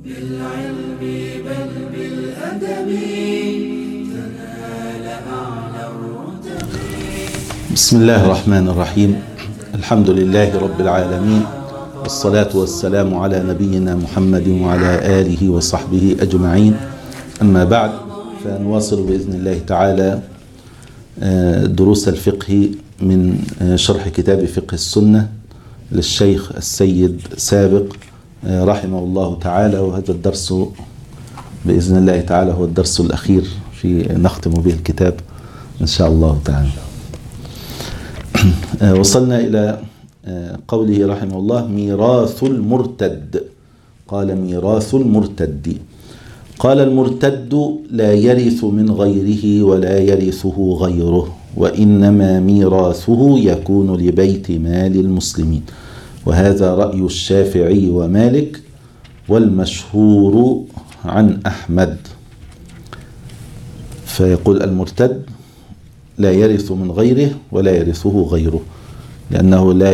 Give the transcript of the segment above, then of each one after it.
بالعلم بل بالأدب تنال أعلى الرتب. بسم الله الرحمن الرحيم. الحمد لله رب العالمين، والصلاة والسلام على نبينا محمد وعلى آله وصحبه أجمعين. أما بعد، فنواصل بإذن الله تعالى دروس الفقه من شرح كتاب فقه السنة للشيخ السيد سابق رحمه الله تعالى. وهذا الدرس بإذن الله تعالى هو الدرس الأخير في نختم به الكتاب إن شاء الله تعالى. وصلنا إلى قوله رحمه الله: ميراث المرتد. قال: ميراث المرتد. قال: المرتد لا يرث من غيره ولا يرثه غيره، وإنما ميراثه يكون لبيت مال المسلمين. وهذا رأي الشافعي ومالك، والمشهور عن أحمد. فيقول: المرتد لا يرث من غيره ولا يرثه غيره، لأنه لا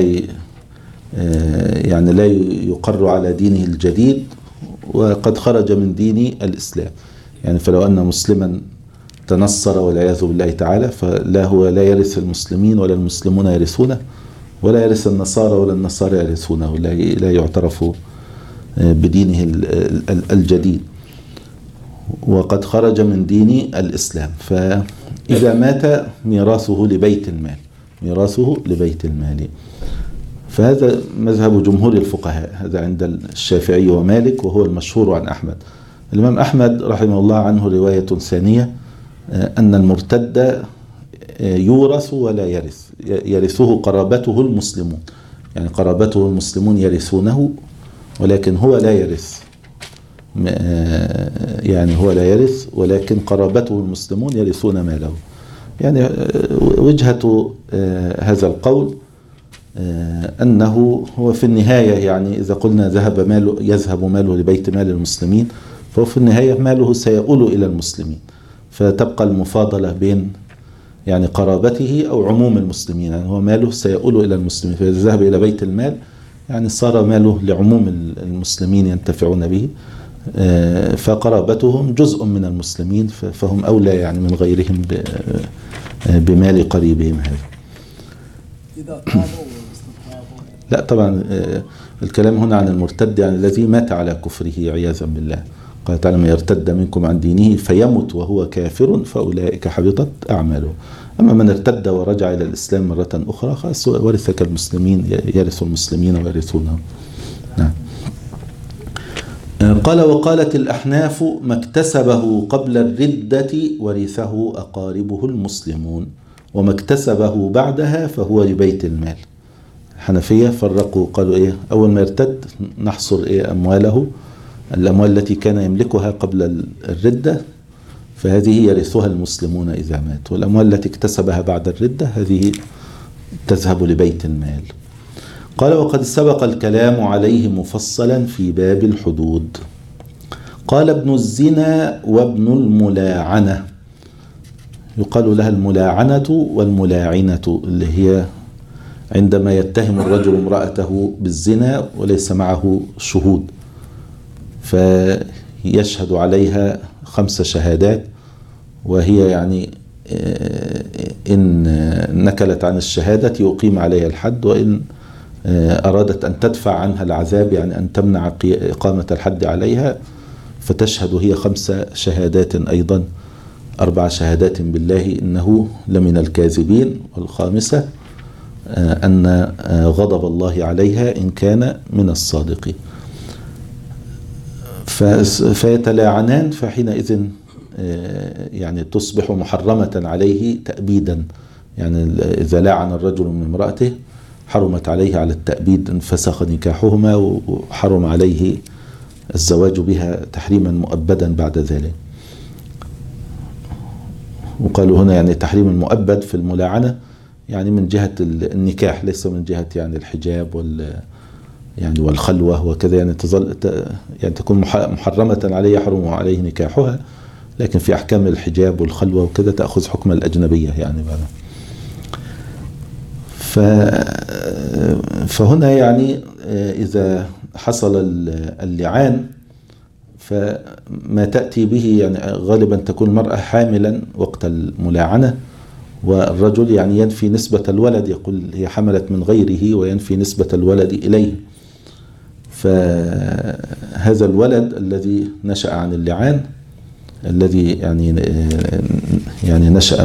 يقر على دينه الجديد، وقد خرج من دين الإسلام. يعني فلو أن مسلما تنصر والعياذ بالله تعالى، فلا هو لا يرث المسلمين ولا المسلمون يرثونه، ولا يرث النصارى ولا النصارى يرثونه، لا يعترف بدينه الجديد، وقد خرج من دين الإسلام. فإذا مات ميراثه لبيت المال، ميراثه لبيت المال. فهذا مذهب جمهور الفقهاء، هذا عند الشافعي ومالك، وهو المشهور عن أحمد. الإمام أحمد رحمه الله عنه رواية ثانية أن المرتد يورث ولا يرث، يرثه قرابته المسلمون. يعني قرابته المسلمون يرثونه، ولكن هو لا يرث. يعني هو لا يرث، ولكن قرابته المسلمون يرثون ماله. يعني وجهة هذا القول أنه هو في النهاية، يعني إذا قلنا يذهب ماله لبيت مال المسلمين، فهو في النهاية ماله سيؤول إلى المسلمين، فتبقى المفاضلة بين يعني قرابته أو عموم المسلمين. يعني هو ماله سيؤول إلى المسلمين، فإذا ذهب إلى بيت المال يعني صار ماله لعموم المسلمين ينتفعون به، فقرابتهم جزء من المسلمين، فهم أولى يعني من غيرهم بمال قريبهم هذا. لا طبعا، الكلام هنا عن المرتد، يعني الذي مات على كفره عياذا بالله. قال تعالى: من يرتد منكم عن دينه فيمت وهو كافر فأولئك حبطت أعماله. أما من ارتد ورجع إلى الإسلام مرة أخرى، خلاص ورث كالمسلمين، يرث المسلمين ويرثونه. نعم. قال: وقالت الأحناف: ما اكتسبه قبل الردة ورثه أقاربه المسلمون، وما اكتسبه بعدها فهو لبيت المال. الحنفية فرقوا، قالوا إيه؟ أول ما يرتد نحصر إيه؟ أمواله، الأموال التي كان يملكها قبل الردة، فهذه يرثها المسلمون إذا مات، والأموال التي اكتسبها بعد الردة هذه تذهب لبيت المال. قال: وقد سبق الكلام عليه مفصلا في باب الحدود. قال: ابن الزنا وابن الملاعنة. يقال لها الملاعنة والملاعنة، اللي هي عندما يتهم الرجل امرأته بالزنا وليس معه شهود، فيشهد عليها 5 شهادات، وهي يعني إن نكلت عن الشهادة يقيم عليها الحد، وإن أرادت أن تدفع عنها العذاب، يعني أن تمنع إقامة الحد عليها، فتشهد هي 5 شهادات أيضا، 4 شهادات بالله إنه لمن الكاذبين، والخامسة أن غضب الله عليها إن كان من الصادقين. فيتلاعنان، فحينئذ يعني تصبح محرمة عليه تأبيدا. يعني إذا لاعن الرجل من امرأته حرمت عليه على التأبيد، انفسخ نكاحهما، وحرم عليه الزواج بها تحريما مؤبدا بعد ذلك. وقالوا هنا يعني تحريم المؤبد في الملاعنة يعني من جهة النكاح، ليس من جهة يعني الحجاب يعني والخلوة وكذا، يعني يعني تكون محرمة عليه، يحرم عليه نكاحها، لكن في أحكام الحجاب والخلوة وكذا تأخذ حكم الأجنبية يعني بعد. فهنا يعني إذا حصل اللعان فما تأتي به يعني غالبا تكون المرأة حاملا وقت الملاعنة، والرجل يعني ينفي نسبة الولد، يقول هي حملت من غيره وينفي نسبة الولد إليه. فهذا الولد الذي نشأ عن اللعان، الذي يعني نشأ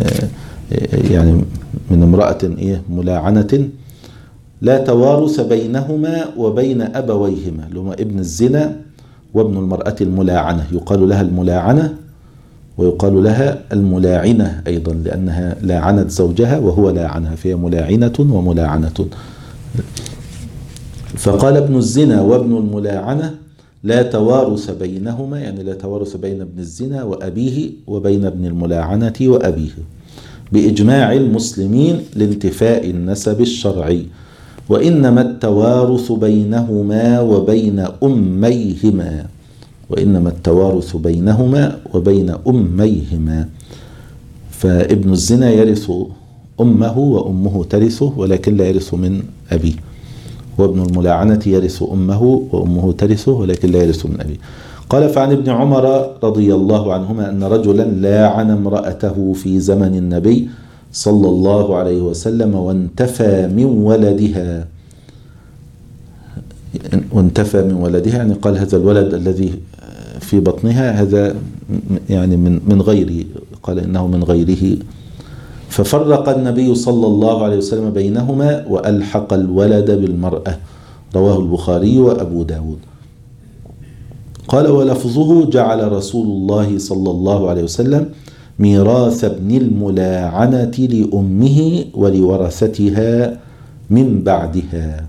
من امرأة ملاعنة، لا توارث بينهما وبين أبويهما، لهما ابن الزنا وابن المرأة الملاعنة. يقال لها الملاعنة ويقال لها الملاعنة أيضا، لأنها لاعنت زوجها وهو لاعنها، فهي ملاعنة وملاعنة. فقال ابن الزنا وابن الملاعنة لا توارث بينهما، يعني لا توارث بين ابن الزنا وأبيه وبين ابن الملاعنة وأبيه، بإجماع المسلمين لانتفاء النسب الشرعي، وإنما التوارث بينهما وبين أميهما، وإنما التوارث بينهما وبين أميهما. فابن الزنا يرث أمه وأمه ترثه ولكن لا يرث من أبيه، وابن الملاعنة يرث أمه وأمه ترثه ولكن لا يرث من أبيه. قال فعن ابن عمر رضي الله عنهما أن رجلا لاعن امرأته في زمن النبي صلى الله عليه وسلم وانتفى من ولدها. وانتفى من ولدها يعني قال هذا الولد الذي في بطنها هذا يعني من غيره، قال إنه من غيره. ففرق النبي صلى الله عليه وسلم بينهما وألحق الولد بالمرأة، رواه البخاري وأبو داود. قال ولفظه جعل رسول الله صلى الله عليه وسلم ميراث ابن الملاعنة لأمه ولورثتها من بعدها.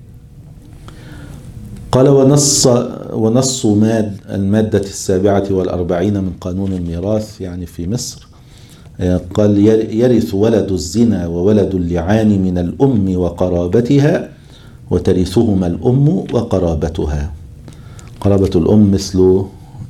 قال ونص المادة 47 من قانون الميراث يعني في مصر، قال يرث ولد الزنا وولد اللعان من الأم وقرابتها، وترثهما الأم وقرابتها. قرابة الأم مثل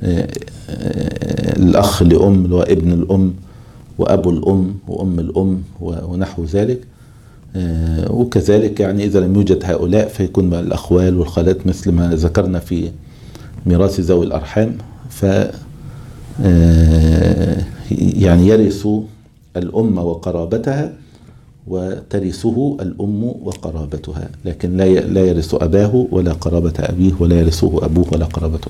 الأخ لأم وابن الأم وأبو الأم وأم الأم ونحو ذلك. وكذلك يعني إذا لم يوجد هؤلاء فيكون مع الأخوال والخالات مثل ما ذكرنا في ميراث ذوي الأرحام. يعني يرث الأم وقرابتها وترثه الأم وقرابتها، لكن لا يرث أباه ولا قرابة أبيه، ولا يرثه أبوه ولا قرابته.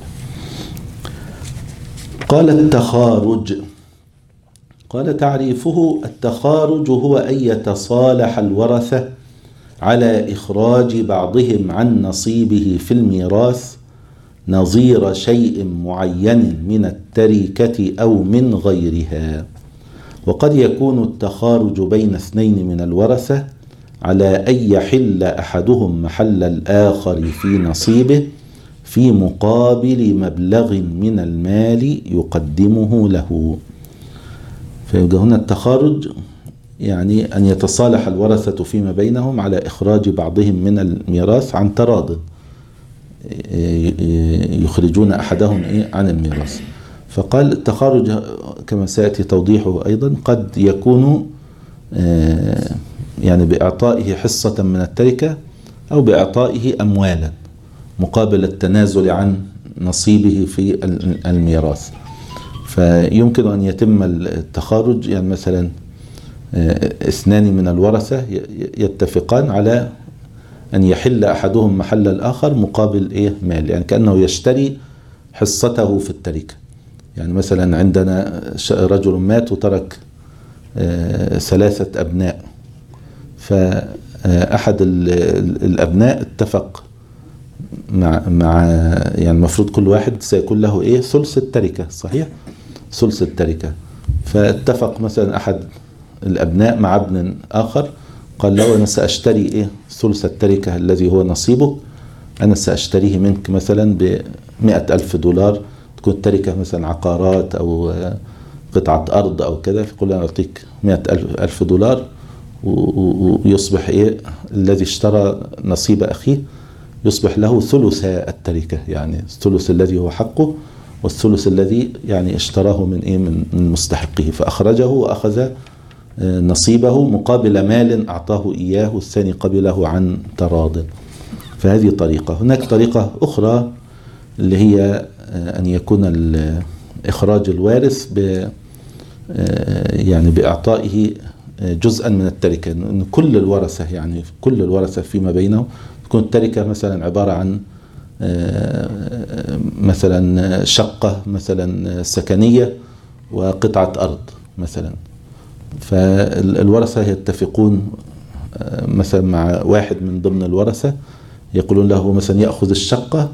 قال التخارج. قال تعريفه: التخارج هو أن يتصالح الورثة على إخراج بعضهم عن نصيبه في الميراث نظير شيء معين من التركة أو من غيرها. وقد يكون التخارج بين اثنين من الورثة على أن يحل أحدهم محل الآخر في نصيبه في مقابل مبلغ من المال يقدمه له. فيبقى هنا التخارج يعني أن يتصالح الورثة فيما بينهم على إخراج بعضهم من الميراث عن تراض، يخرجون أحدهم عن الميراث. فقال التخارج كما سيأتي توضيحه أيضا قد يكون يعني بإعطائه حصة من التركة أو بإعطائه أموالا مقابل التنازل عن نصيبه في الميراث. فيمكن أن يتم التخارج يعني مثلا اثنان من الورثة يتفقان على أن يحل أحدهم محل الآخر مقابل مال، يعني كأنه يشتري حصته في التركة. يعني مثلا عندنا رجل مات وترك 3 أبناء، فأحد الأبناء اتفق مع يعني المفروض كل واحد سيكون له ثلث التركة، صحيح؟ ثلث التركة. فاتفق مثلا أحد الأبناء مع ابن آخر قال له أنا سأشتري ثلث التركة الذي هو نصيبك، أنا سأشتريه منك مثلا $100,000، تكون التركة مثلا عقارات أو قطعة أرض أو كذا، فيقول أنا أعطيك $100,000 ويصبح الذي اشترى نصيب أخيه يصبح له ثلث التركة، يعني الثلث الذي هو حقه والثلث الذي يعني اشتراه من مستحقه، فأخرجه وأخذ نصيبه مقابل مال أعطاه إياه الثاني قبله عن تراض. فهذه طريقة. هناك طريقة أخرى اللي هي أن يكون إخراج الوارث يعني بإعطائه جزءا من التركة، إن كل الورثة يعني كل الورثة فيما بينهم تكون التركة مثلا عبارة عن مثلا شقة مثلا سكنية وقطعة أرض مثلا، فالورثة يتفقون مثلا مع واحد من ضمن الورثة يقولون له مثلا يأخذ الشقة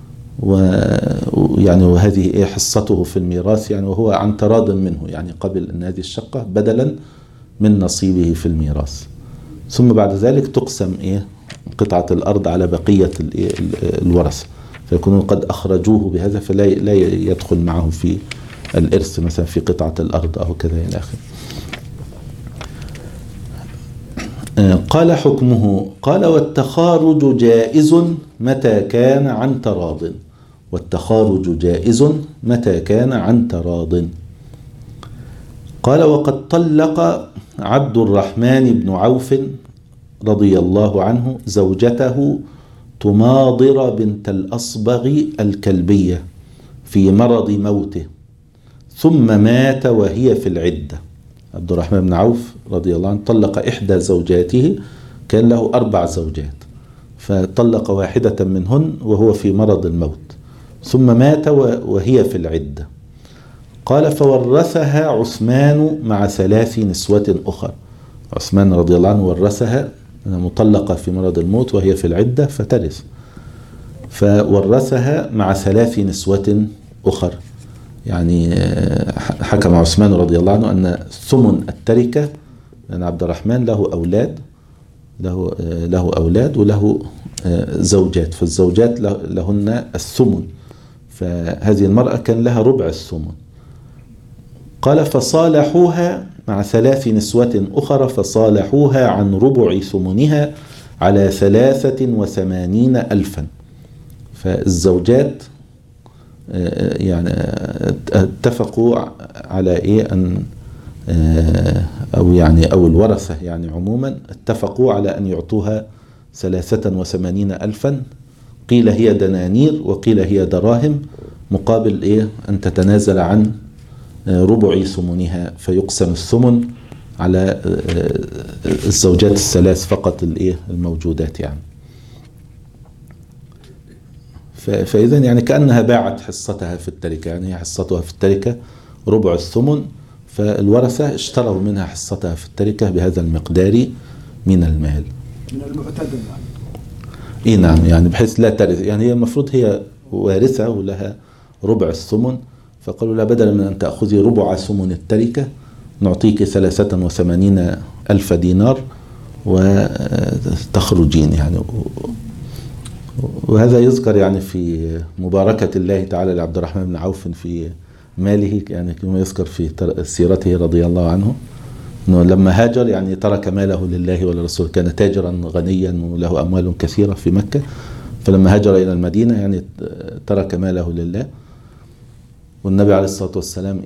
ويعني وهذه حصته في الميراث يعني، وهو عن تراض منه يعني قبل أن هذه الشقة بدلا من نصيبه في الميراث. ثم بعد ذلك تقسم قطعة الأرض على بقية الورثة، فيكونوا قد أخرجوه بهذا، فلا يدخل معه في الإرث مثلا في قطعة الأرض أو كذا إلى آخره. قال حكمه، قال والتخارج جائز متى كان عن تراض، والتخارج جائز متى كان عن تراض. قال وقد طلق عبد الرحمن بن عوف رضي الله عنه زوجته تماضر بنت الأصبغ الكلبية في مرض موته ثم مات وهي في العدة. عبد الرحمن بن عوف رضي الله عنه طلق إحدى زوجاته، كان له 4 زوجات، فطلق واحدة منهن وهو في مرض الموت ثم مات وهي في العدة. قال فورثها عثمان مع 3 نسوة أخر. عثمان رضي الله عنه ورثها مطلقة في مرض الموت وهي في العدة فترث، فورثها مع 3 نسوة أخر. يعني حكم عثمان رضي الله عنه أن ثمن التركة، لأن عبد الرحمن له أولاد وله زوجات، فالزوجات لهن الثمن، فهذه المرأة كان لها ربع الثمن. قال فصالحوها مع 3 نسوة أخرى، فصالحوها عن ربع ثمنها على 83,000. فالزوجات يعني اتفقوا على أن أو الورثة يعني عموما اتفقوا على أن يعطوها 83,000، قيل هي دنانير وقيل هي دراهم، مقابل أن تتنازل عن ربع ثمنها، فيقسم الثمن على الزوجات الثلاث فقط الموجودات يعني. فإذا يعني كأنها باعت حصتها في التركة، يعني حصتها في التركة ربع الثمن، فالورثة اشتروا منها حصتها في التركة بهذا المقدار من المال من المعتدل يعني. نعم، يعني بحيث لا ترث، يعني هي المفروض هي وارثة ولها ربع الثمن، فقالوا لا، بدلا من أن تأخذي ربع ثمن التركة نعطيك 83,000 دينار وتخرجين يعني. وهذا يذكر يعني في مباركة الله تعالى لعبد الرحمن بن عوف في ماله، يعني كما يذكر في سيرته رضي الله عنه أنه لما هاجر يعني ترك ماله لله ولرسوله، كان تاجرا غنيا وله أموال كثيرة في مكة، فلما هاجر إلى المدينة يعني ترك ماله لله. والنبي عليه الصلاة والسلام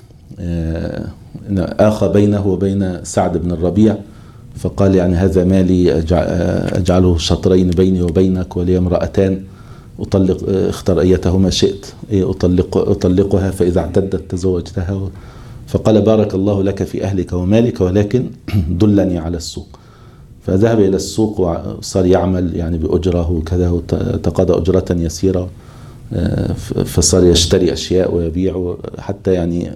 آخى بينه وبين سعد بن الربيع، فقال يعني هذا مالي أجعله شطرين بيني وبينك، ولي امرأتان اختر أيتهما شئت أطلقها، فإذا اعتدت تزوجتها. فقال بارك الله لك في أهلك ومالك، ولكن دلني على السوق. فذهب إلى السوق وصار يعمل يعني بأجره وكذا، وتقاضى أجرة يسيرة، فصار يشتري أشياء ويبيع حتى يعني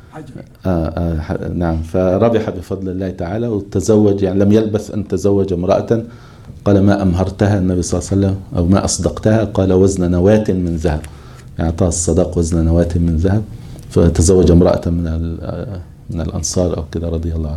نعم، فربح بفضل الله تعالى وتزوج، يعني لم يلبث أن تزوج امرأة. قال ما أمهرتها النبي صلى الله عليه وسلم أو ما أصدقتها؟ قال وزن نواة من ذهب، يعني أعطاها الصداق وزن نواة من ذهب، فتزوج امرأة من الأنصار أو كذا رضي الله عنه.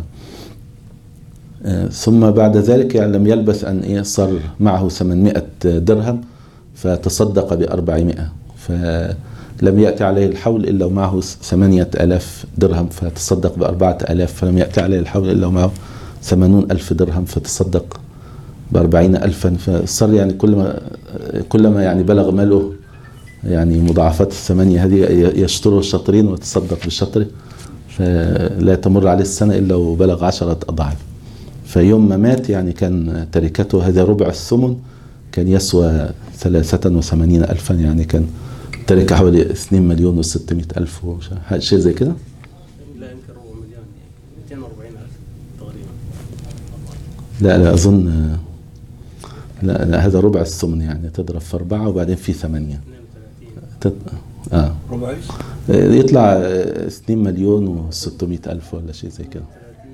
ثم بعد ذلك يعني لم يلبث أن صار معه 800 درهم، فتصدق ب400، فلم يأتي عليه الحول إلا ومعه 8,000 درهم، فتصدق ب4,000، فلم يأتي عليه الحول إلا ومعه 80,000 درهم، فتصدق ب40,000. فصار يعني كلما يعني بلغ ماله يعني مضاعفات 8 هذه يشتروا الشطرين ويتصدق بالشطر، فلا تمر عليه السنة إلا وبلغ 10 أضعاف. فيوم ما مات يعني كان تركته هذا ربع الثمن، كان يسوى 83,000، يعني كان التركة حوالي 2,600,000 شيء زي كده. لا يمكن 4,000,000 240,000 تقريبا. لا أظن لا هذا ربع الثمن، يعني تضرب في 4 وبعدين في 8. 32. ربع ايش؟ يطلع 2,600,000 ولا شيء زي كده.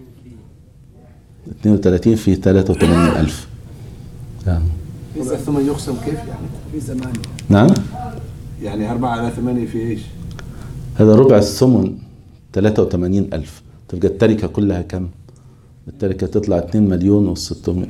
32 في 83,000. يعني ربع الثمن يقسم كيف يعني؟ في 8. نعم. يعني 4 على 8 في ايش؟ هذا ربع الثمن 83,000. تبقى التركة كلها كم؟ التركة تطلع 2,600,000.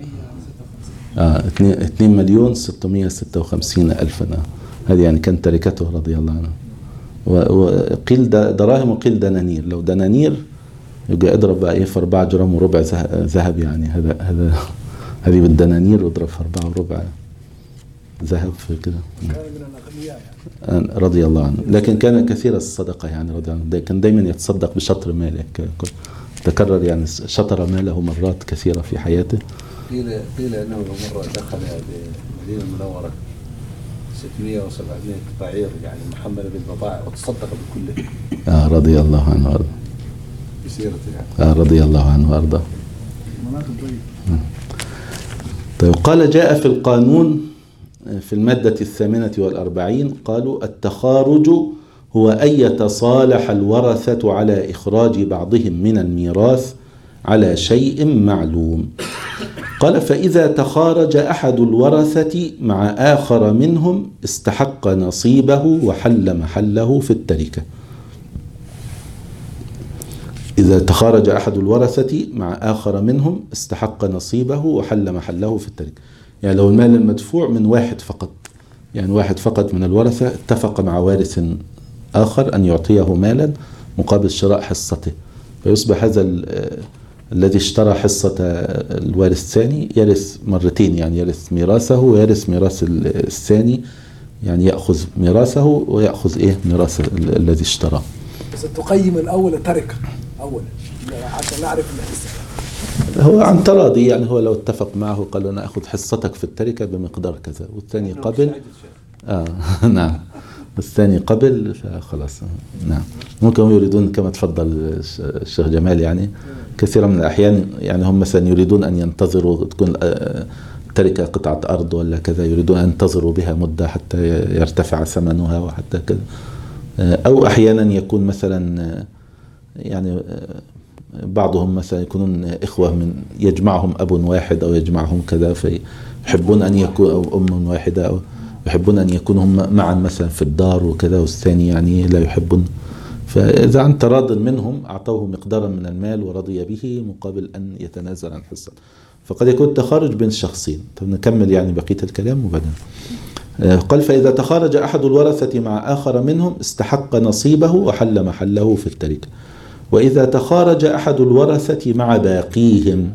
2,656,000. هذه يعني كانت تركته رضي الله عنه. وقيل دراهم وقيل دنانير. لو دنانير يبقى اضرب بقى ايه في 4 جرام وربع ذهب، يعني هذه بالدنانير واضرب في 4 وربع ذهب في كده. كان من الاغنياء يعني. رضي الله عنه، لكن كان كثير الصدقة يعني رضي الله عنه. كان دايما يتصدق بشطر ماله، تكرر يعني شطر ماله مرات كثيرة في حياته. قيل انه مرة دخل المدينة المنورة 600 و 700 بعير يعني محملة بالبضائع وتصدق بكله. رضي الله عنه وارضاه. بسيرته يعني. رضي الله عنه وارضاه. طيب، قال جاء في القانون في المادة 48 قالوا التخارج هو أن يتصالح الورثة على إخراج بعضهم من الميراث على شيء معلوم. قال فإذا تخارج أحد الورثة مع آخر منهم استحق نصيبه وحل محله في التركة. إذا تخارج أحد الورثة مع آخر منهم استحق نصيبه وحل محله في التركة. يعني لو المال المدفوع من واحد فقط، يعني واحد فقط من الورثة اتفق مع وارث آخر أن يعطيه مالا مقابل شراء حصته، فيصبح هذا الذي اشترى حصة الوارث الثاني يرث مرتين، يعني يرث ميراثه ويرث ميراث الثاني، يعني يأخذ ميراثه ويأخذ ميراث الذي اشترى. بس تقيم الأول التركة أولا عشان نعرف الحصة. هو عن تراضي، يعني هو لو اتفق معه قال له أنا أخذ حصتك في التركة بمقدار كذا، والثاني قبل نعم، والثاني قبل فخلاص. نعم، ممكن يريدون كما تفضل الشيخ جمال، يعني كثيرا من الأحيان يعني هم مثلا يريدون أن ينتظروا تكون تركة قطعة أرض ولا كذا، يريدون أن ينتظروا بها مدة حتى يرتفع ثمنها وحتى كذا. أو أحيانا يكون مثلا يعني بعضهم مثلا يكونون إخوة من يجمعهم أب واحد أو يجمعهم كذا، فيحبون أن يكون أو أم واحدة، أو يحبون أن يكونوا هم معا مثلا في الدار وكذا، والثاني يعني لا يحبون. فإذا عن تراض منهم أعطوه مقدارا من المال ورضي به مقابل أن يتنازل عن حصة، فقد يكون التخارج بين الشخصين. طب نكمل يعني بقية الكلام وبعدين قال فإذا تخارج أحد الورثة مع آخر منهم استحق نصيبه وحل محله في التركة. وإذا تخارج أحد الورثة مع باقيهم،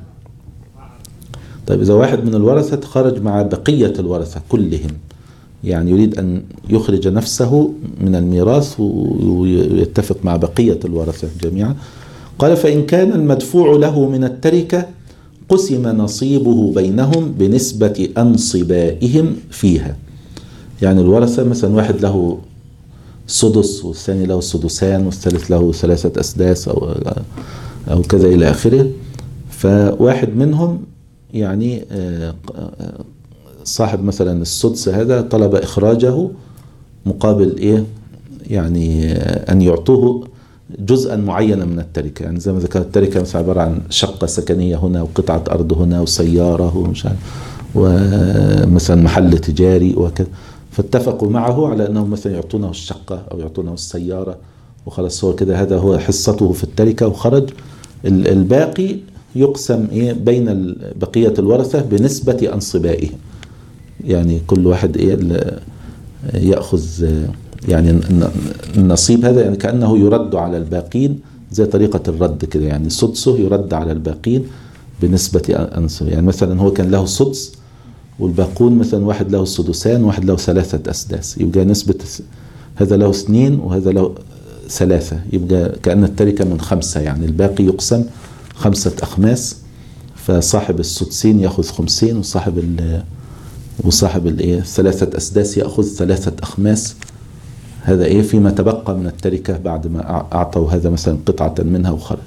طيب إذا واحد من الورثة تخارج مع بقية الورثة كلهم، يعني يريد أن يخرج نفسه من الميراث ويتفق مع بقية الورثة جميعا، قال فإن كان المدفوع له من التركة قسم نصيبه بينهم بنسبة أنصبائهم فيها. يعني الورثة مثلا واحد له سدس والثاني له سدسان والثالث له 3 أسداس أو كذا إلى آخره، فواحد منهم يعني صاحب مثلا السدس هذا طلب إخراجه مقابل يعني أن يعطوه جزءا معينا من التركة. يعني زي ما ذكرت التركة مثلا عبارة عن شقة سكنية هنا وقطعة أرض هنا وسيارة ومش عارف ومثلا محل تجاري وكذا، فاتفقوا معه على أنهم مثلا يعطونه الشقة أو يعطونه السيارة وخلاص، هو كده هذا هو حصته في التركة وخرج. الباقي يقسم بين بقية الورثة بنسبة أنصبائهم، يعني كل واحد يأخذ يعني النصيب هذا، يعني كأنه يرد على الباقين زي طريقة الرد كده، يعني سدسه يرد على الباقين بنسبة أنصبائهم. يعني مثلا هو كان له سدس والباقون مثلا واحد له سدسان واحد له 3 أسداس، يبقى نسبة هذا له 2 وهذا له 3، يبقى كأن التركة من 5، يعني الباقي يقسم 5 أخماس، فصاحب السدسين يأخذ 50 وصاحب 3 أسداس يأخذ 3 أخماس هذا إيه فيما تبقى من التركة بعد ما أعطوا هذا مثلا قطعة منها وخرج.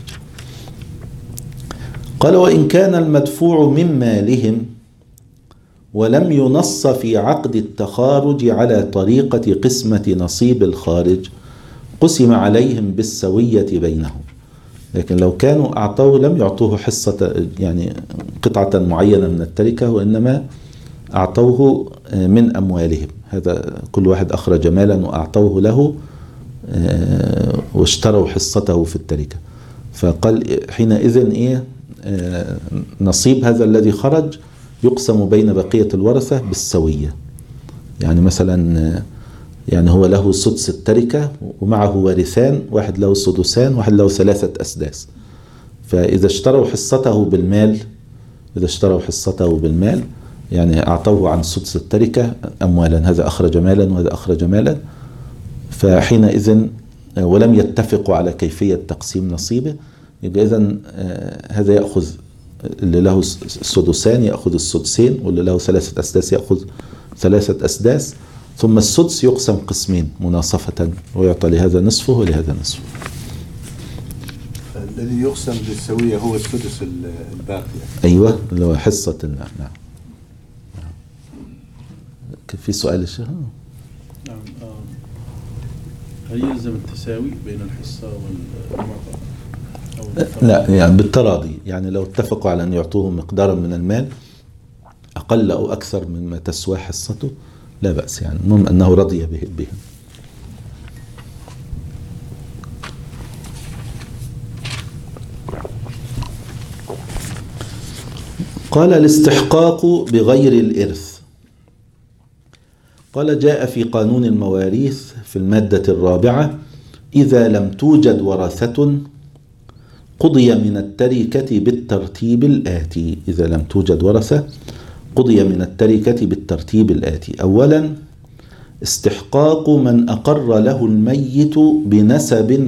قال وإن كان المدفوع من مالهم ولم ينص في عقد التخارج على طريقة قسمة نصيب الخارج قسم عليهم بالسوية بينهم. لكن لو كانوا أعطوه لم يعطوه حصة يعني قطعة معينة من التركة، وإنما أعطوه من أموالهم، هذا كل واحد أخرج مالا وأعطوه له واشتروا حصته في التركة. فقال حينئذ إيه نصيب هذا الذي خرج يقسم بين بقية الورثة بالسوية. يعني مثلا يعني هو له سدس التركة ومعه وارثان، واحد له سدسان واحد له 3 أسداس. فإذا اشتروا حصته بالمال يعني أعطوه عن سدس التركة أموالا، هذا أخرج مالا وهذا أخرج مالا، فحينئذ ولم يتفقوا على كيفية تقسيم نصيبه، يبقى إذن هذا يأخذ اللي له سدسان يأخذ السدسين، واللي له 3 أسداس يأخذ 3 أسداس، ثم السدس يقسم قسمين مناصفة ويعطى لهذا نصفه ولهذا نصفه. الذي يقسم بالسوية هو السدس الباقي. أيوة اللي هو حصة نعم. في سؤال الشيخ؟ نعم. هل يلزم التساوي بين الحصة والمعطى؟ لا يعني بالتراضي، يعني لو اتفقوا على أن يعطوه مقدارا من المال أقل أو أكثر مما تسوى حصته لا بأس، يعني المهم أنه رضي به. قال الاستحقاق بغير الإرث. قال جاء في قانون المواريث في المادة 4 إذا لم توجد ورثة قضي من التركة بالترتيب الآتي. إذا لم توجد ورثة قضي من التركة بالترتيب الآتي. أولا استحقاق من أقر له الميت بنسب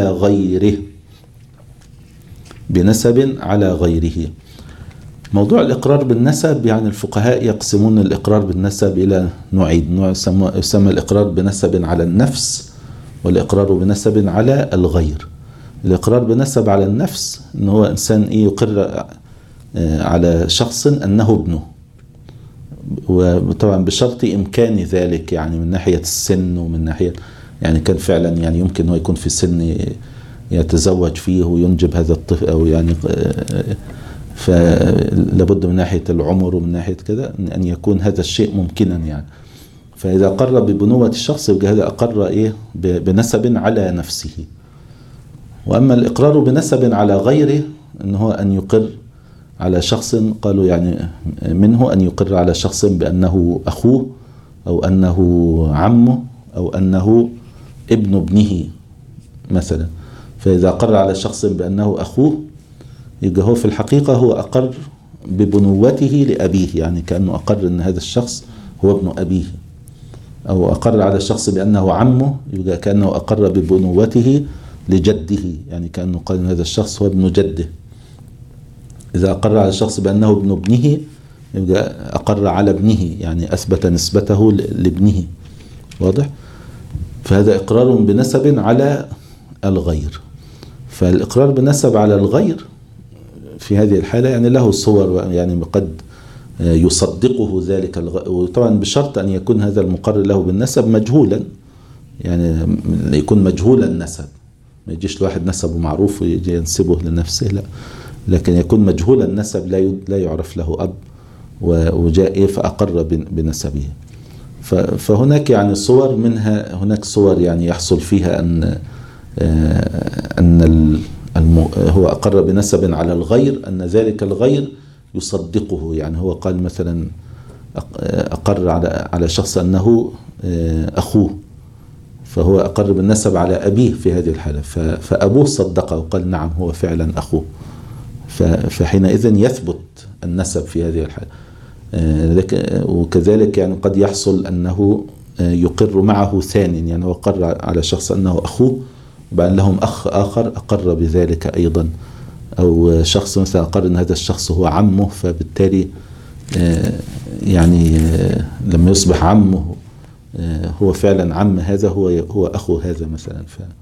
على غيره. موضوع الإقرار بالنسب يعني الفقهاء يقسمون الإقرار بالنسب إلى نوعين، نوع يسمى الإقرار بنسب على النفس والإقرار بنسب على الغير. الإقرار بنسب على النفس إن هو إنسان يقر على شخص أنه ابنه، وطبعا بشرط إمكان ذلك، يعني من ناحية السن ومن ناحية يعني كان فعلا يعني يمكن هو يكون في سن يتزوج فيه وينجب هذا الطفل، أو يعني فلابد من ناحية العمر ومن ناحية كذا أن يكون هذا الشيء ممكنا يعني. فإذا قر ببنوة الشخص يبقى هذا أقر بنسب على نفسه. وأما الإقرار بنسب على غيره أنه أن يقر على شخص، قالوا يعني منه أن يقر على شخص بأنه أخوه أو أنه عمه أو أنه ابن ابنه مثلا. فإذا قر على شخص بأنه أخوه يبقى هو في الحقيقة هو أقر ببنوته لأبيه، يعني كأنه أقر أن هذا الشخص هو ابن أبيه. أو أقر على الشخص بأنه عمه يبقى كأنه أقر ببنوته لجده، يعني كأنه قال أن هذا الشخص هو ابن جده. إذا أقر على الشخص بأنه ابن ابنه يبقى أقر على ابنه، يعني أثبت نسبته لابنه. واضح؟ فهذا إقرار بنسب على الغير. فالإقرار بنسب على الغير في هذه الحالة يعني له صور، يعني قد يصدقه ذلك وطبعا بشرط أن يكون هذا المقرر له بالنسب مجهولا، يعني يكون مجهول النسب، ما يجيش الواحد نسبه معروف ويجي ينسبه لنفسه، لا، لكن يكون مجهول النسب لا يعرف له أب وجاء فأقر بنسبه. فهناك يعني صور منها، هناك صور يعني يحصل فيها أن هو أقر بنسب على الغير، أن ذلك الغير يصدقه، يعني هو قال مثلا أقر على شخص أنه أخوه، فهو أقر بالنسب على أبيه في هذه الحالة، فأبوه صدقه وقال نعم هو فعلا أخوه، فحينئذ يثبت النسب في هذه الحالة. وكذلك يعني قد يحصل أنه يقر معه ثاني، يعني هو قر على شخص أنه أخوه وبعدين لهم أخ آخر أقر بذلك أيضا، أو شخص مثلا أقر أن هذا الشخص هو عمه، فبالتالي يعني لما يصبح عمه هو فعلا عم هذا، هو أخو هذا مثلا.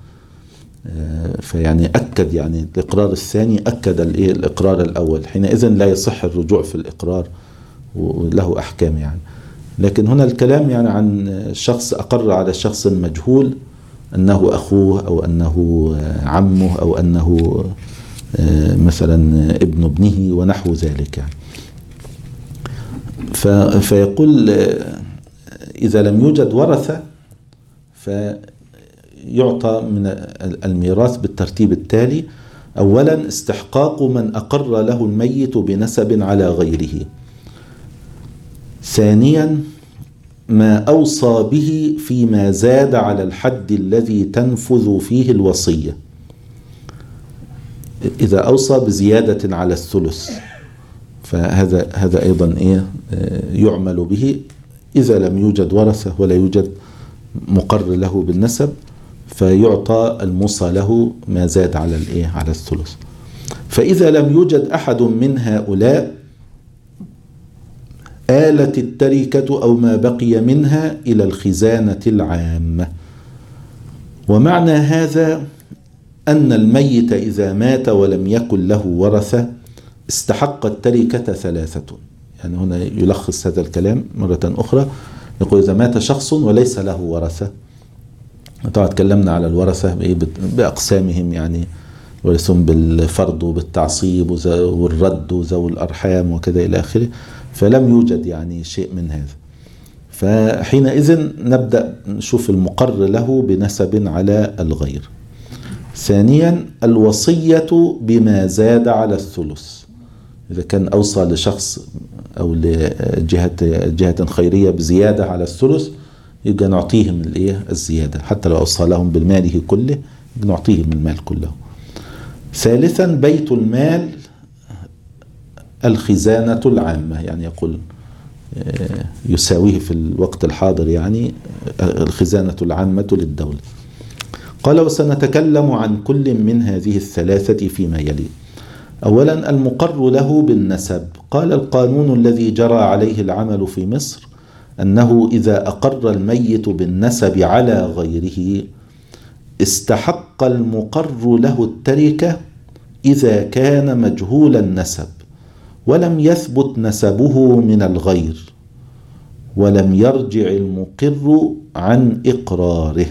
فيعني أكد، يعني الإقرار الثاني أكد الإقرار الأول، حينئذ لا يصح الرجوع في الإقرار وله أحكام يعني. لكن هنا الكلام يعني عن شخص أقر على شخص مجهول أنه أخوه أو أنه عمه أو أنه مثلا ابن ابنه ونحو ذلك يعني. فيقول إذا لم يوجد ورثة فيعطى من الميراث بالترتيب التالي: أولا استحقاق من أقر له الميت بنسب على غيره. ثانيا ما أوصى به فيما زاد على الحد الذي تنفذ فيه الوصية، إذا أوصى بزيادة على الثلث فهذا أيضا يعمل به إذا لم يوجد ورثة ولا يوجد مقر له بالنسب، فيعطى الموصى له ما زاد على الثلث. فإذا لم يوجد أحد من هؤلاء آلت التركة أو ما بقي منها إلى الخزانة العامة. ومعنى هذا أن الميت إذا مات ولم يكن له ورثة استحق التركة ثلاثة. يعني هنا يلخص هذا الكلام مرة أخرى، يقول إذا مات شخص وليس له ورثة، طبعا تكلمنا على الورثة بأقسامهم، يعني ورثون بالفرض وبالتعصيب والرد وذوي الأرحام وكذا إلى آخره، فلم يوجد يعني شيء من هذا. فحينئذ نبدأ نشوف المقر له بنسب على الغير. ثانيا الوصية بما زاد على الثلث، إذا كان أوصى لشخص أو لجهة خيرية بزيادة على الثلث يبقى نعطيهم الزيادة، حتى لو أوصى لهم بالمال كله نعطيهم المال كله. ثالثا بيت المال الخزانة العامة، يعني يقول يساويه في الوقت الحاضر يعني الخزانة العامة للدولة. قال وسنتكلم عن كل من هذه الثلاثة فيما يلي. أولا المقر له بالنسب. قال القانون الذي جرى عليه العمل في مصر أنه إذا أقر الميت بالنسب على غيره استحق المقر له التركة إذا كان مجهول النسب ولم يثبت نسبه من الغير ولم يرجع المقر عن إقراره.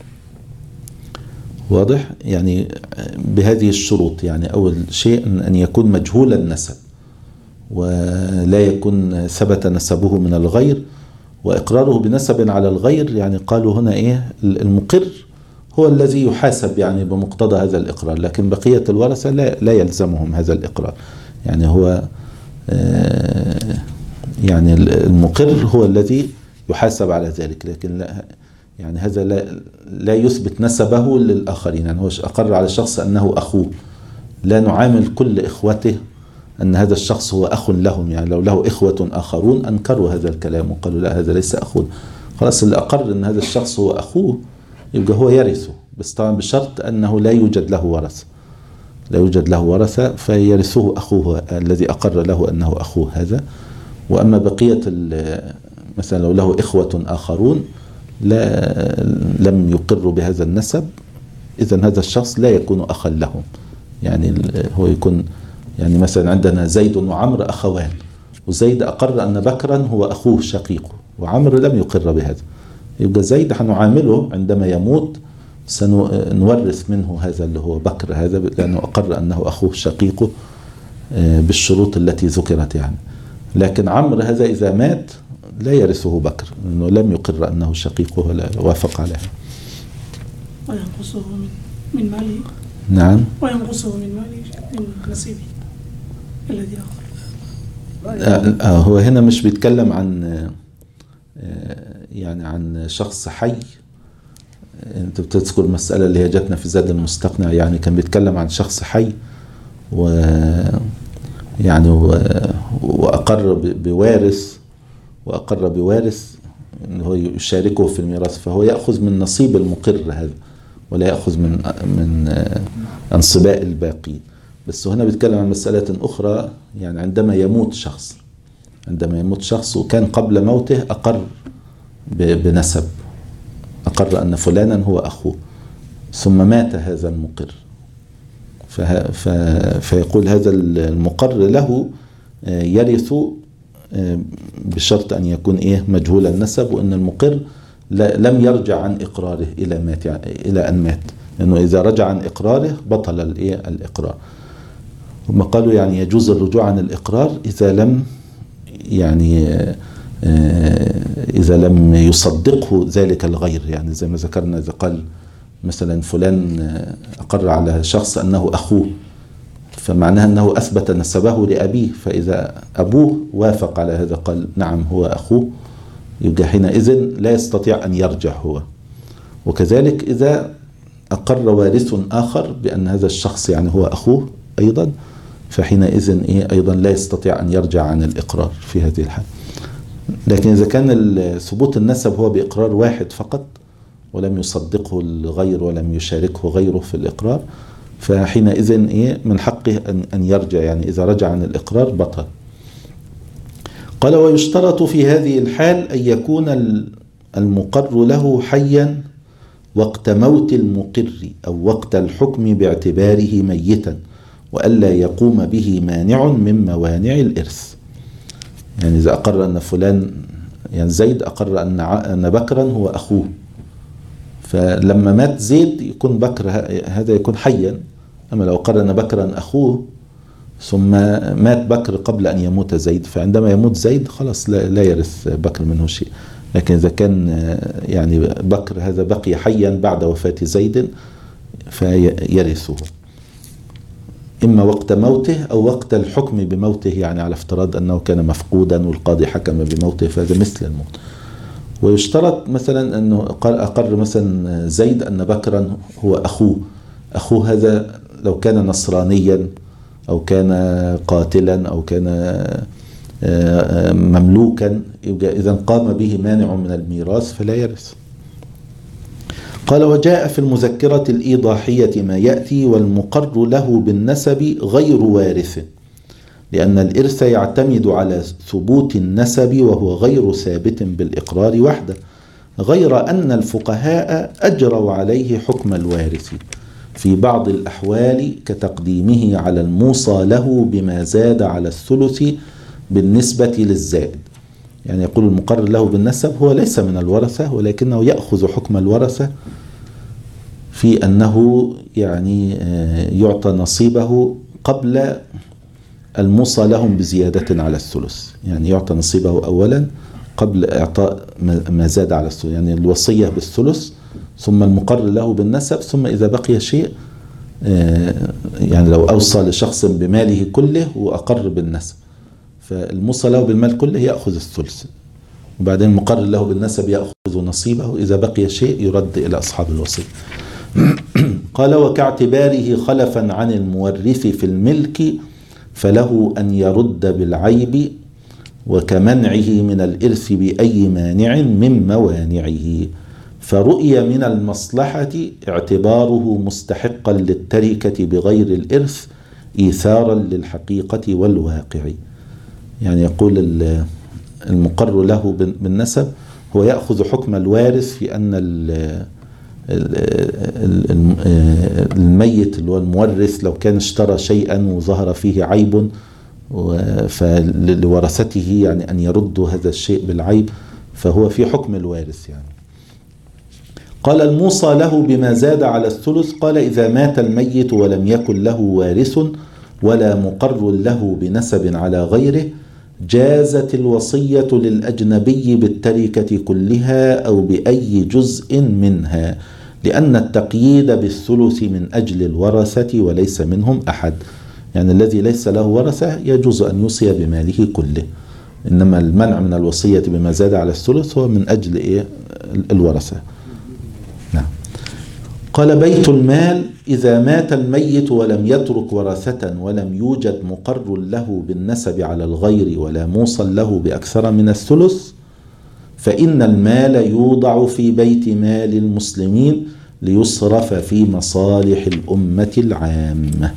واضح؟ يعني بهذه الشروط، يعني أول شيء أن يكون مجهول النسب ولا يكون ثبت نسبه من الغير، وإقراره بنسب على الغير يعني قالوا هنا المقر هو الذي يحاسب يعني بمقتضى هذا الإقرار، لكن بقية الورثة لا يلزمهم هذا الإقرار. يعني هو يعني المقر هو الذي يحاسب على ذلك، لكن لا يعني هذا لا يثبت نسبه للآخرين. يعني هو أقر على الشخص أنه أخوه، لا نعامل كل إخوته أن هذا الشخص هو أخ لهم. يعني لو له إخوة آخرون أنكروا هذا الكلام وقالوا لا هذا ليس أخوه، خلاص اللي أقر أن هذا الشخص هو أخوه يبقى هو يرثه، بس طبعا بشرط أنه لا يوجد له ورثة، لا يوجد له ورثة فيرثه أخوه الذي أقر له أنه أخوه هذا. وأما بقية مثلا لو له إخوة آخرون لم يقروا بهذا النسب، إذن هذا الشخص لا يكون أخا لهم. يعني هو يكون يعني مثلا عندنا زيد وعمر أخوان، وزيد أقر أن بكرا هو أخوه شقيقه وعمر لم يقر بهذا، يبقى زيد حنعامله عندما يموت سنورث منه هذا اللي هو بكر هذا، لأنه أقر أنه أخوه شقيقه بالشروط التي ذكرت يعني. لكن عمرو هذا إذا مات لا يرثه بكر لأنه لم يقر أنه شقيقه ولا وافق عليه. وينقصه من ماله. نعم. وينقصه من ماله من نصيبه الذي أخذ. هو هنا مش بيتكلم عن يعني عن شخص حي. انت بتذكر المسألة اللي هي جاتنا في زاد المستقنع، يعني كان بيتكلم عن شخص حي يعني وأقر بوارث إنه هو يشاركه في الميراث، فهو يأخذ من نصيب المقر هذا ولا يأخذ من أنصباء الباقي. بس هنا بيتكلم عن مسألة أخرى، يعني عندما يموت شخص وكان قبل موته أقر بنسب، أقر أن فلانا هو أخوه، ثم مات هذا المقر، فيقول هذا المقر له يرث بشرط أن يكون مجهول النسب، وأن المقر لم يرجع عن إقراره إلى أن مات، لأنه إذا رجع عن إقراره بطل الإقرار. هم قالوا يعني يجوز الرجوع عن الإقرار إذا لم يصدقه ذلك الغير، يعني زي ما ذكرنا إذا قال مثلا فلان أقر على شخص أنه أخوه، فمعناها أنه أثبت نسبه لأبيه، فإذا أبوه وافق على هذا قال نعم هو أخوه، يبقى حينئذ لا يستطيع أن يرجع هو. وكذلك إذا أقر وارث آخر بأن هذا الشخص يعني هو أخوه أيضا، فحينئذ أيضا لا يستطيع أن يرجع عن الإقرار في هذه الحالة. لكن إذا كان ثبوت النسب هو بإقرار واحد فقط ولم يصدقه الغير ولم يشاركه غيره في الإقرار، فحينئذ من حقه أن يرجع، يعني إذا رجع عن الإقرار بطل. قال ويشترط في هذه الحال أن يكون المقر له حيا وقت موت المقر أو وقت الحكم باعتباره ميتا، وألا يقوم به مانع من موانع الإرث. يعني إذا أقر أن فلان، يعني زيد أقر أن بكرا هو أخوه، فلما مات زيد يكون بكر هذا يكون حيا. أما لو أقر أن بكرا أخوه ثم مات بكر قبل أن يموت زيد، فعندما يموت زيد خلاص لا يرث بكر منه شيء. لكن إذا كان يعني بكر هذا بقي حيا بعد وفاة زيد فيرثه، إما وقت موته أو وقت الحكم بموته، يعني على افتراض أنه كان مفقودا والقاضي حكم بموته فهذا مثل الموت. ويشترط مثلا أنه أقر مثلا زيد أن بكرا هو أخوه هذا لو كان نصرانيا أو كان قاتلا أو كان مملوكا، إذا قام به مانع من الميراث فلا يرث. قال وجاء في المذكرة الإيضاحية ما يأتي والمقر له بالنسب غير وارث، لأن الإرث يعتمد على ثبوت النسب وهو غير ثابت بالإقرار وحده، غير أن الفقهاء أجروا عليه حكم الوارث في بعض الأحوال كتقديمه على الموصى له بما زاد على الثلث بالنسبة للزائد. يعني يقول المقر له بالنسب هو ليس من الورثة، ولكنه يأخذ حكم الورثة في أنه يعني يعطى نصيبه قبل الموصى لهم بزيادة على الثلث، يعني يعطى نصيبه أولا قبل إعطاء ما زاد على الثلث، يعني الوصية بالثلث ثم المقر له بالنسب، ثم إذا بقي شيء يعني لو أوصى لشخص بماله كله وأقر بالنسب، فالموصى له بالمال كله يأخذ الثلث، وبعدين المقر له بالنسب يأخذ نصيبه، إذا بقي شيء يرد إلى أصحاب الوصية. قال وكاعتباره خلفا عن المورث في الملك فله أن يرد بالعيب، وكمنعه من الإرث بأي مانع من موانعه، فرؤي من المصلحة اعتباره مستحقا للتركة بغير الإرث إيثارا للحقيقة والواقع. يعني يقول المقر له بالنسب هو يأخذ حكم الوارث في أن الميت اللي هو المورث لو كان اشترى شيئا وظهر فيه عيب فلورثته يعني أن يردوا هذا الشيء بالعيب، فهو في حكم الوارث. يعني قال الموصى له بما زاد على الثلث، قال إذا مات الميت ولم يكن له وارث ولا مقر له بنسب على غيره جازت الوصية للأجنبي بالتركة كلها أو بأي جزء منها، لأن التقييد بالثلث من أجل الورثة وليس منهم أحد. يعني الذي ليس له ورثة يجوز أن يوصي بماله كله، إنما المنع من الوصية بما زاد على الثلث هو من أجل الورثة. نعم. قال بيت المال إذا مات الميت ولم يترك ورثة ولم يوجد مقر له بالنسب على الغير ولا موصل له بأكثر من الثلث، فإن المال يوضع في بيت مال المسلمين ليصرف في مصالح الأمة العامة.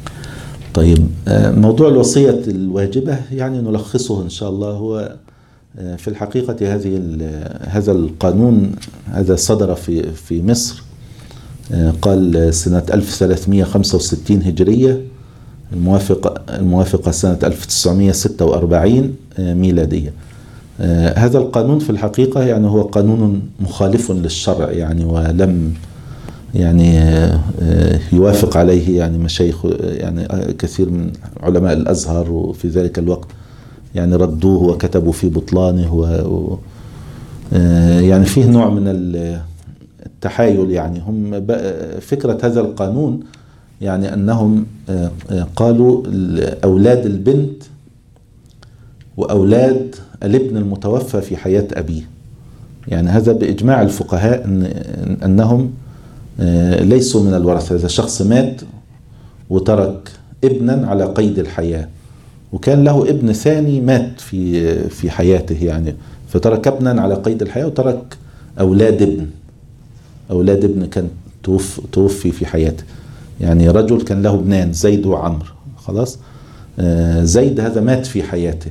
طيب، موضوع الوصية الواجبة يعني نلخصه إن شاء الله، هو في الحقيقة هذا القانون هذا صدر في مصر قال سنة 1365 هجرية الموافقة سنة 1946 ميلادية. هذا القانون في الحقيقة يعني هو قانون مخالف للشرع يعني، ولم يعني يوافق عليه يعني مشايخ يعني كثير من علماء الأزهر، وفي ذلك الوقت يعني ردوه وكتبوا في بطلانه يعني فيه نوع من التحايل يعني. هم فكرة هذا القانون يعني أنهم قالوا أولاد البنت وأولاد الابن المتوفى في حياة أبيه، يعني هذا بإجماع الفقهاء أنهم ليسوا من الورثة. إذا شخص مات وترك ابنا على قيد الحياة وكان له ابن ثاني مات في حياته يعني، فترك ابنا على قيد الحياة وترك أولاد ابن كان توفي في حياته، يعني رجل كان له ابنان زيد وعمرو، خلاص زيد هذا مات في حياته،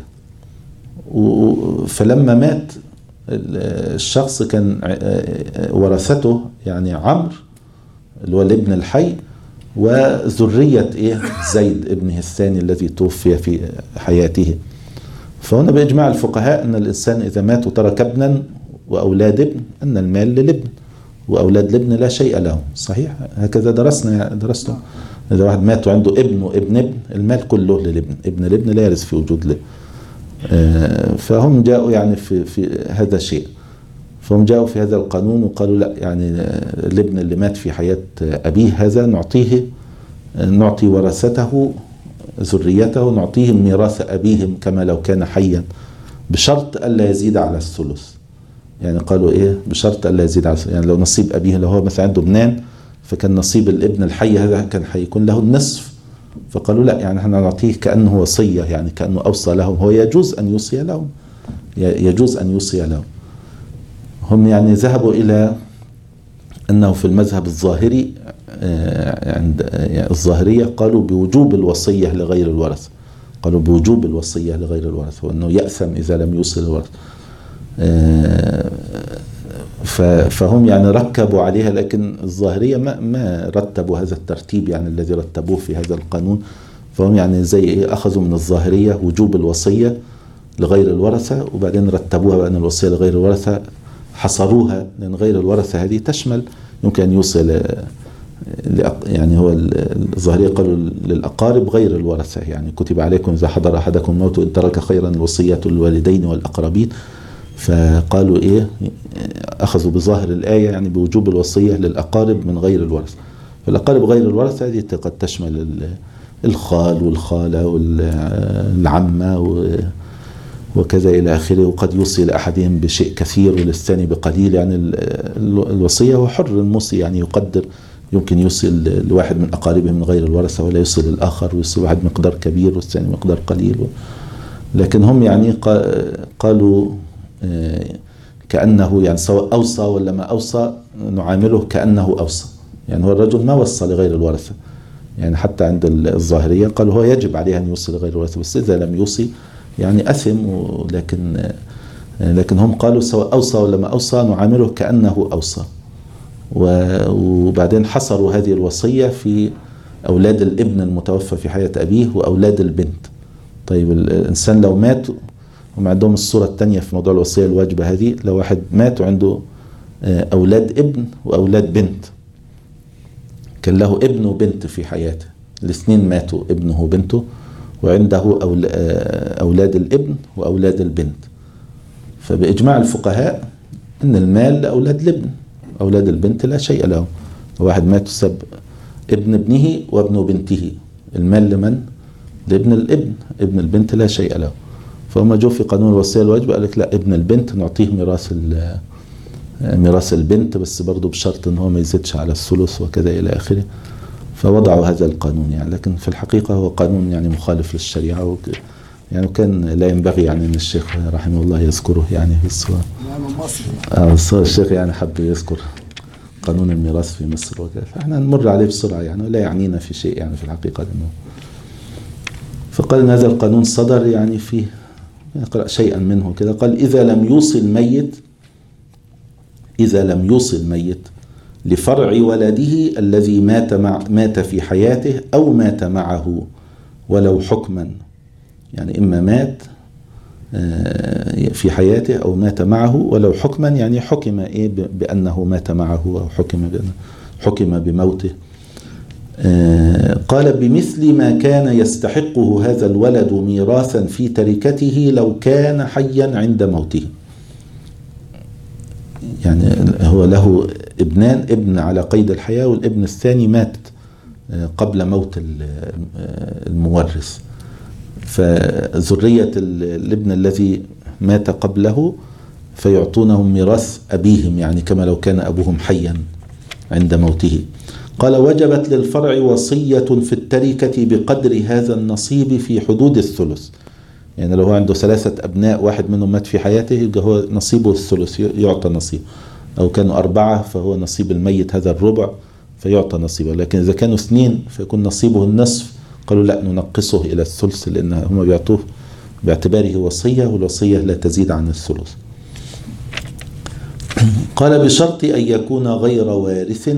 فلما مات الشخص كان ورثته يعني عمرو اللي هو الابن الحي وذرية زيد ابنه الثاني الذي توفي في حياته. فهنا بإجماع الفقهاء أن الإنسان إذا مات وترك ابنا وأولاد ابن أن المال للابن وأولاد الابن لا شيء لهم، صحيح؟ هكذا درسنا إذا واحد مات وعنده ابن وابن ابن المال كله للابن، ابن الابن لا يرث في وجود له. فهم جاءوا يعني في هذا الشيء، فهم جاءوا في هذا القانون وقالوا لا يعني الابن اللي مات في حياة أبيه هذا نعطي ورثته ذريته نعطيهم ميراث أبيهم كما لو كان حيا بشرط ألا يزيد على الثلث. يعني قالوا بشرط ألا يزيد على الثلث، يعني لو نصيب أبيه لو هو مثلا عنده ابنان فكان نصيب الابن الحي هذا كان حيكون له النصف، فقالوا لا يعني احنا نعطيه كأنه وصية، يعني كأنه أوصى لهم، هو يجوز أن يوصي لهم. هم يعني ذهبوا إلى أنه في المذهب الظاهري عند الظاهرية قالوا بوجوب الوصية لغير الورث، وأنه يأثم إذا لم يوصي للورث. فهم يعني ركبوا عليها، لكن الظاهرية ما رتبوا هذا الترتيب يعني الذي رتبوه في هذا القانون. فهم يعني زي أخذوا من الظاهرية وجوب الوصية لغير الورثة وبعدين رتبوها بأن الوصية لغير الورثة حصروها، لأن غير الورثة هذه تشمل يمكن أن يوصل يعني هو الظاهرية قالوا للأقارب غير الورثة، يعني كتب عليكم إذا حضر أحدكم الموت إن ترك خيرا الوصية للوالدين والأقربين، فقالوا أخذوا بظاهر الآية يعني بوجوب الوصية للأقارب من غير الورثة. فالأقارب غير الورثة هذه قد تشمل الخال والخالة والعمة وكذا إلى آخره، وقد يوصي لأحدهم بشيء كثير وللثاني بقليل، يعني الوصية هو حر الموصي يعني يقدر، يمكن يوصي لواحد من أقاربه من غير الورثة ولا يوصي للآخر، ويوصي واحد مقدار كبير والثاني مقدار قليل. لكن هم يعني قالوا كأنه يعني سواء أوصى ولا ما أوصى نعامله كأنه أوصى، يعني هو الرجل ما وصى لغير الورثة، يعني حتى عند الظاهرية قالوا هو يجب عليه أن يوصي لغير الورثة، بس إذا لم يوصي يعني أثم. لكن هم قالوا سواء أوصى ولا ما أوصى نعامله كأنه أوصى. وبعدين حصروا هذه الوصية في أولاد الابن المتوفى في حياة أبيه وأولاد البنت. طيب الإنسان لو مات، هم عندهم الصورة الثانية في موضوع الوصية الواجبة هذه، لو واحد مات وعنده أولاد ابن وأولاد بنت، كان له ابن وبنت في حياته، الاثنين ماتوا ابنه وبنته، وعنده أولاد الابن وأولاد البنت، فبإجماع الفقهاء إن المال لأولاد الابن، أولاد البنت لا شيء لهم. واحد مات وساب ابن ابنه وابن بنته، المال لمن؟ لابن الابن، ابن البنت لا شيء له. فهم جو في قانون الوصية الواجبة قال لك لا، ابن البنت نعطيه ميراث البنت، بس برضه بشرط ان هو ما يزيدش على الثلث وكذا الى اخره. فوضعوا هذا القانون يعني، لكن في الحقيقة هو قانون يعني مخالف للشريعة، يعني كان لا ينبغي يعني ان الشيخ رحمه الله يذكره يعني في الصورة. الشيخ يعني حب يذكر قانون الميراث في مصر وكذا، فاحنا نمر عليه بسرعة يعني، ولا يعنينا في شيء يعني في الحقيقة. فقال ان هذا القانون صدر يعني فيه نقرأ شيئا منه كده. قال: إذا لم يوصي الميت لفرع ولده الذي مات في حياته أو مات معه ولو حكما، يعني إما مات في حياته أو مات معه ولو حكما، يعني حكم بأنه مات معه أو حكم بموته. قال: بمثل ما كان يستحقه هذا الولد ميراثا في تركته لو كان حيا عند موته. يعني هو له ابنان، ابن على قيد الحياة والابن الثاني مات قبل موت المورث، فذرية الابن الذي مات قبله فيعطونهم ميراث أبيهم، يعني كما لو كان أبوهم حيا عند موته. قال: وجبت للفرع وصية في التركة بقدر هذا النصيب في حدود الثلث. يعني لو هو عنده 3 أبناء، واحد منهم مات في حياته، يبقى هو نصيبه الثلث، يعطى نصيب. أو كانوا 4 فهو نصيب الميت هذا الربع فيعطى نصيبه. لكن إذا كانوا 2 فيكون نصيبه النصف. قالوا لا، ننقصه إلى الثلث، لأن هم بيعطوه باعتباره وصية، والوصية لا تزيد عن الثلث. قال: بشرط أن يكون غير وارث،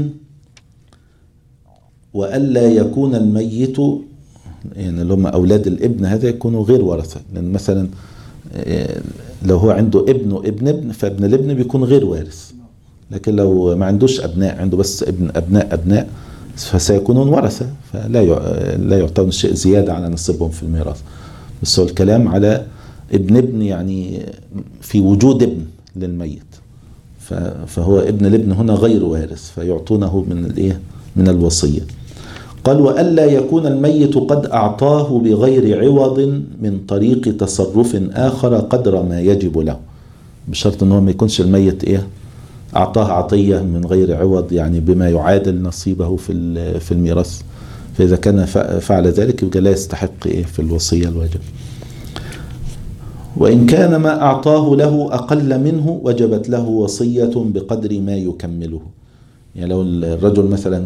وألا يكون الميت، يعني اللي هم أولاد الابن هذا يكونوا غير ورثة. لأن مثلا لو هو عنده ابن فابن الابن بيكون غير وارث. لكن لو ما عندوش أبناء، عنده بس أبناء فسيكونون ورثة، فلا يعطون شيء زيادة على نصيبهم في الميراث. بس هو الكلام على ابن، يعني في وجود ابن للميت، فهو ابن الابن هنا غير وارث فيعطونه من الوصية. قال: وألا يكون الميت قد أعطاه بغير عوض من طريق تصرف آخر قدر ما يجب له. بشرط أنه ما يكونش الميت أعطاه عطية من غير عوض، يعني بما يعادل نصيبه في الميراث. فإذا كان فعل ذلك يبقى لا يستحق في الوصية الواجب. وإن كان ما أعطاه له أقل منه وجبت له وصية بقدر ما يكمله. يعني لو الرجل مثلا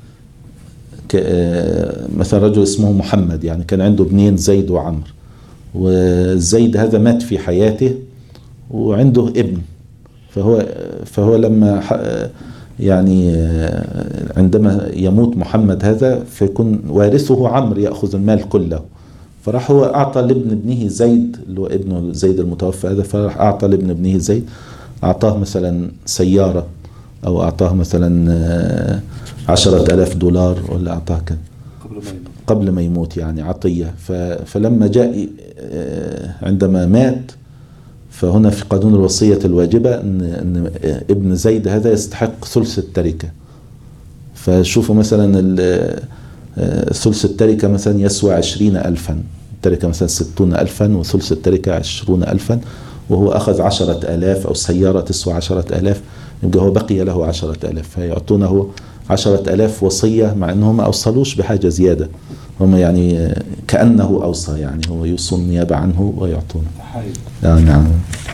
رجل اسمه محمد، يعني كان عنده ابنين زيد وعمر، وزيد هذا مات في حياته وعنده ابن، فهو لما يعني عندما يموت محمد هذا فيكون وارثه عمرو يأخذ المال كله. فراح هو أعطى لابن ابنه زيد، اللي هو ابنه زيد المتوفى هذا، فراح أعطى لابن ابنه زيد، أعطاه مثلا سيارة، أو أعطاه مثلا 10,000 دولار، ولا أعطاه كان قبل ما يموت يعني عطية. فلما جاء عندما مات، فهنا في قانون الوصية الواجبة أن ابن زيد هذا يستحق ثلث التركة. فشوفوا مثلا ثلث التركة مثلا يسوى 20,000، التركة مثلا 60,000 وثلث التركة 20,000، وهو أخذ 10,000 أو سيارة تسوى 10,000، يبقى هو بقي له 10,000، فيعطونه 10,000 وصية، مع أنهم ما أوصلوش بحاجة زيادة، هم يعني كأنه أوصى، يعني هو يوصون نيابة عنه ويعطونه. نعم.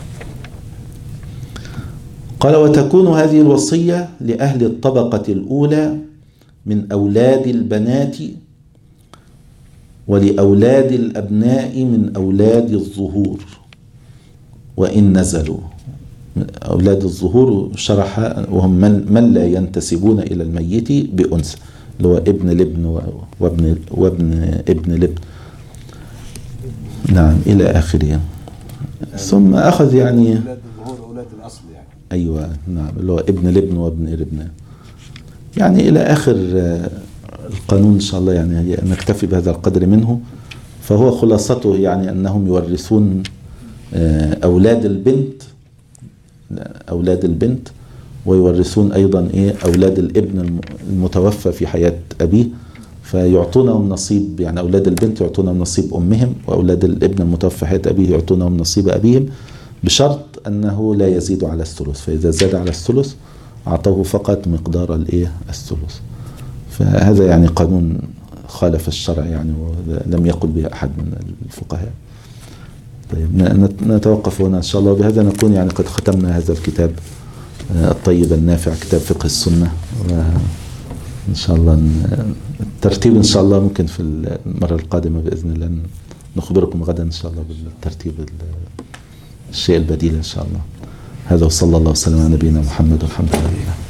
قال: وتكون هذه الوصية لأهل الطبقة الأولى من أولاد البنات، ولأولاد الأبناء من أولاد الظهور وإن نزلوا. أولاد الظهور شرح وهم من لا ينتسبون إلى الميت بأنثى، اللي هو ابن الابن وابن ابن الابن. نعم، إلى آخره. ثم أخذ يعني أولاد الظهور أولاد الأصل يعني. أيوة، نعم، اللي هو ابن الابن وابن الابن، يعني إلى آخر القانون. إن شاء الله يعني نكتفي بهذا القدر منه. فهو خلاصته يعني أنهم يورثون أولاد البنت، ويورثون أيضا أولاد الابن المتوفى في حياة أبيه، فيعطونهم نصيب، يعني أولاد البنت يعطونهم نصيب أمهم، وأولاد الابن المتوفى في حياة أبيه يعطونهم نصيب أبيهم، بشرط أنه لا يزيد على الثلث. فإذا زاد على الثلث أعطوه فقط مقدار الثلث. فهذا يعني قانون خالف الشرع يعني، ولم يقل به أحد من الفقهاء. طيب، نتوقف هنا إن شاء الله. بهذا نكون يعني قد ختمنا هذا الكتاب الطيب النافع، كتاب فقه السنة. وإن شاء الله الترتيب إن شاء الله ممكن في المرة القادمة بإذن الله نخبركم غدا إن شاء الله بالترتيب الشيء البديل إن شاء الله. هذا وصلى الله وسلم على نبينا محمد والحمد لله.